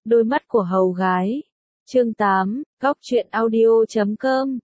Đôi mắt của hầu gái. Chương 8, Góc truyện audio.com.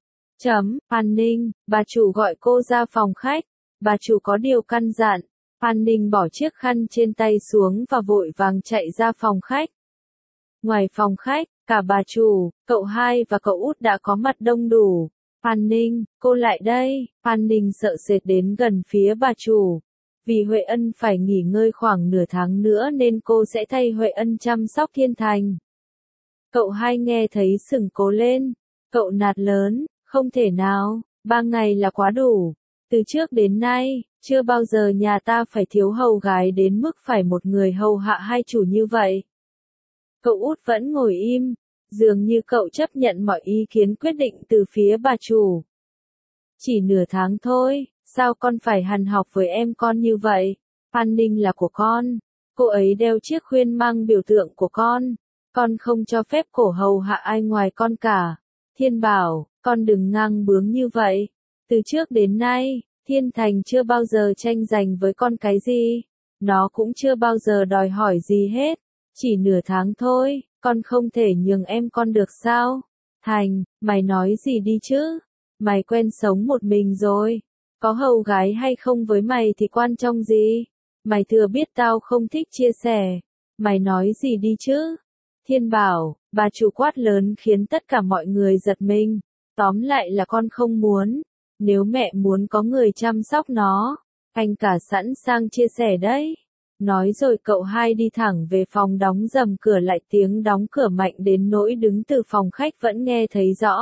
An Ninh, bà chủ gọi cô ra phòng khách. Bà chủ có điều căn dặn. An Ninh bỏ chiếc khăn trên tay xuống và vội vàng chạy ra phòng khách. Ngoài phòng khách, cả bà chủ, cậu hai và cậu út đã có mặt đông đủ. An Ninh, cô lại đây. An Ninh sợ sệt đến gần phía bà chủ. Vì Huệ Ân phải nghỉ ngơi khoảng nửa tháng nữa nên cô sẽ thay Huệ Ân chăm sóc Thiên Thành. Cậu hai nghe thấy sửng cố lên. Cậu nạt lớn, không thể nào, 3 ngày là quá đủ. Từ trước đến nay, chưa bao giờ nhà ta phải thiếu hầu gái đến mức phải một người hầu hạ hai chủ như vậy. Cậu út vẫn ngồi im, dường như cậu chấp nhận mọi ý kiến quyết định từ phía bà chủ. Chỉ nửa tháng thôi, sao con phải hằn học với em con như vậy? An Ninh là của con, cô ấy đeo chiếc khuyên mang biểu tượng của con không cho phép cổ hầu hạ ai ngoài con cả. Thiên bảo, con đừng ngang bướng như vậy. Từ trước đến nay, Thiên Thành chưa bao giờ tranh giành với con cái gì. Nó cũng chưa bao giờ đòi hỏi gì hết. Chỉ nửa tháng thôi, con không thể nhường em con được sao? Thành, mày nói gì đi chứ? Mày quen sống một mình rồi. Có hầu gái hay không với mày thì quan trọng gì? Mày thừa biết tao không thích chia sẻ. Mày nói gì đi chứ? Thiên bảo, bà chủ quát lớn khiến tất cả mọi người giật mình. Tóm lại là con không muốn. Nếu mẹ muốn có người chăm sóc nó, anh cả sẵn sàng chia sẻ đấy. Nói rồi cậu hai đi thẳng về phòng đóng dầm cửa lại, tiếng đóng cửa mạnh đến nỗi đứng từ phòng khách vẫn nghe thấy rõ.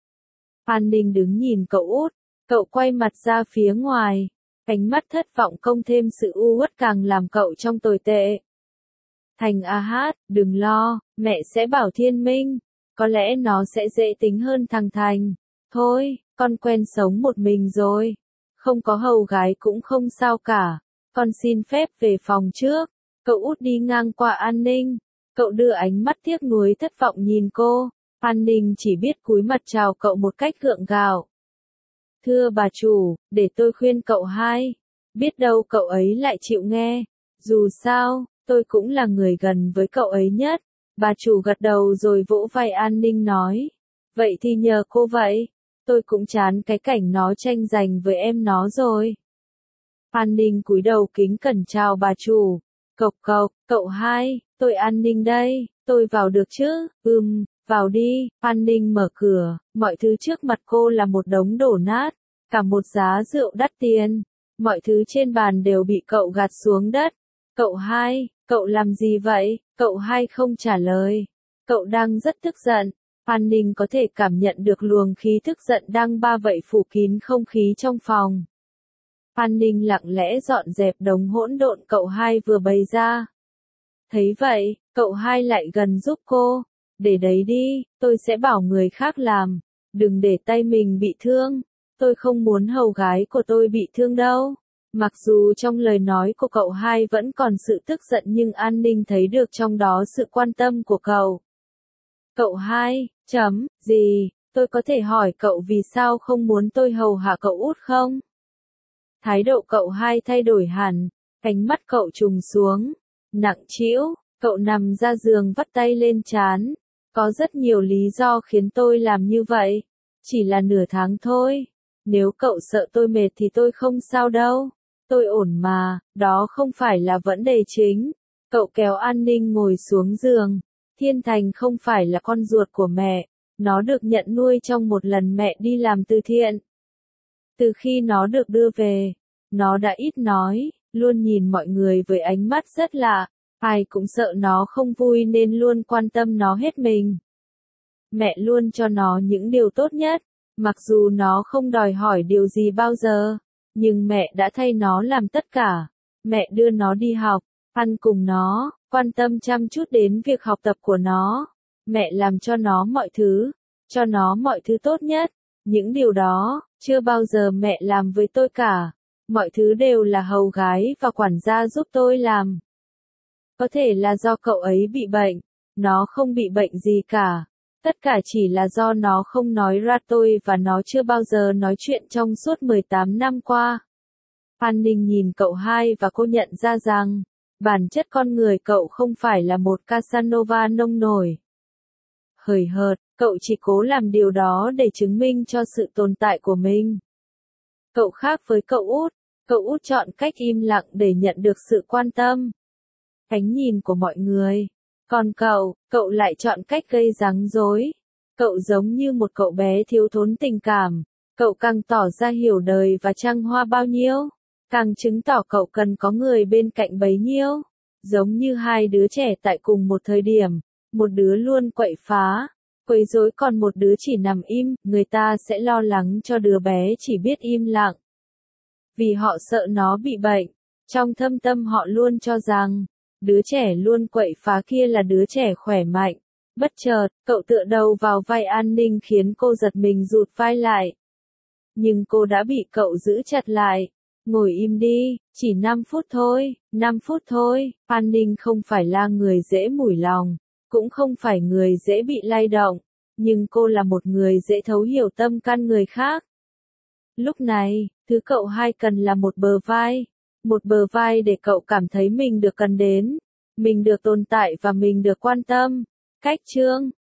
An Ninh đứng nhìn cậu út, cậu quay mặt ra phía ngoài. Ánh mắt thất vọng cộng thêm sự u uất càng làm cậu trông tồi tệ. Thành a hát, đừng lo, mẹ sẽ bảo Thiên Minh. Có lẽ nó sẽ dễ tính hơn thằng Thành. Thôi, con quen sống một mình rồi. Không có hầu gái cũng không sao cả. Con xin phép về phòng trước. Cậu út đi ngang qua An Ninh. Cậu đưa ánh mắt tiếc nuối thất vọng nhìn cô. An Ninh chỉ biết cúi mặt chào cậu một cách gượng gạo. Thưa bà chủ, để tôi khuyên cậu hai. Biết đâu cậu ấy lại chịu nghe. Dù sao, tôi cũng là người gần với cậu ấy nhất. Bà chủ gật đầu rồi vỗ vai An Ninh nói. Vậy thì nhờ cô vậy. Tôi cũng chán cái cảnh nó tranh giành với em nó rồi. An Ninh cúi đầu kính cẩn chào bà chủ. Cộc cộc, cậu hai, tôi An Ninh đây, tôi vào được chứ? Vào đi. An Ninh mở cửa, mọi thứ trước mặt cô là một đống đổ nát, cả một giá rượu đắt tiền. Mọi thứ trên bàn đều bị cậu gạt xuống đất. Cậu hai, cậu làm gì vậy? Cậu hai không trả lời. Cậu đang rất tức giận. An Ninh có thể cảm nhận được luồng khí tức giận đang ba vậy phủ kín không khí trong phòng. An Ninh lặng lẽ dọn dẹp đống hỗn độn cậu hai vừa bày ra. Thấy vậy, cậu hai lại gần giúp cô. Để đấy đi, tôi sẽ bảo người khác làm. Đừng để tay mình bị thương. Tôi không muốn hầu gái của tôi bị thương đâu. Mặc dù trong lời nói của cậu hai vẫn còn sự tức giận nhưng An Ninh thấy được trong đó sự quan tâm của cậu. Cậu hai, gì, tôi có thể hỏi cậu vì sao không muốn tôi hầu hạ cậu út không? Thái độ cậu hai thay đổi hẳn, ánh mắt cậu trùng xuống, nặng trĩu, cậu nằm ra giường vắt tay lên trán. Có rất nhiều lý do khiến tôi làm như vậy, chỉ là nửa tháng thôi. Nếu cậu sợ tôi mệt thì tôi không sao đâu, tôi ổn mà, đó không phải là vấn đề chính. Cậu kéo An Ninh ngồi xuống giường. Thiên Thành không phải là con ruột của mẹ, nó được nhận nuôi trong một lần mẹ đi làm từ thiện. Từ khi nó được đưa về, nó đã ít nói, luôn nhìn mọi người với ánh mắt rất lạ, ai cũng sợ nó không vui nên luôn quan tâm nó hết mình. Mẹ luôn cho nó những điều tốt nhất, mặc dù nó không đòi hỏi điều gì bao giờ, nhưng mẹ đã thay nó làm tất cả. Mẹ đưa nó đi học, ăn cùng nó, quan tâm chăm chút đến việc học tập của nó. Mẹ làm cho nó mọi thứ tốt nhất. Những điều đó, chưa bao giờ mẹ làm với tôi cả. Mọi thứ đều là hầu gái và quản gia giúp tôi làm. Có thể là do cậu ấy bị bệnh, nó không bị bệnh gì cả. Tất cả chỉ là do nó không nói ra tôi và nó chưa bao giờ nói chuyện trong suốt 18 năm qua. An Ninh nhìn cậu hai và cô nhận ra rằng, Bản chất con người cậu không phải là một Casanova nông nổi. Hời hợt, cậu chỉ cố làm điều đó để chứng minh cho sự tồn tại của mình. Cậu khác với cậu út chọn cách im lặng để nhận được sự quan tâm, ánh nhìn của mọi người. Còn cậu lại chọn cách gây rắc rối. Cậu giống như một cậu bé thiếu thốn tình cảm. Cậu càng tỏ ra hiểu đời và trăng hoa bao nhiêu, càng chứng tỏ cậu cần có người bên cạnh bấy nhiêu. Giống như hai đứa trẻ tại cùng một thời điểm, một đứa luôn quậy phá, quấy rối còn một đứa chỉ nằm im, người ta sẽ lo lắng cho đứa bé chỉ biết im lặng. Vì họ sợ nó bị bệnh, trong thâm tâm họ luôn cho rằng, đứa trẻ luôn quậy phá kia là đứa trẻ khỏe mạnh. Bất chợt, cậu tựa đầu vào vai An Ninh khiến cô giật mình rụt vai lại. Nhưng cô đã bị cậu giữ chặt lại. Ngồi im đi, chỉ 5 phút thôi, 5 phút thôi. An Ninh không phải là người dễ mủi lòng, cũng không phải người dễ bị lay động, nhưng cô là một người dễ thấu hiểu tâm can người khác. Lúc này, thứ cậu hai cần là một bờ vai để cậu cảm thấy mình được cần đến, mình được tồn tại và mình được quan tâm. Cách chương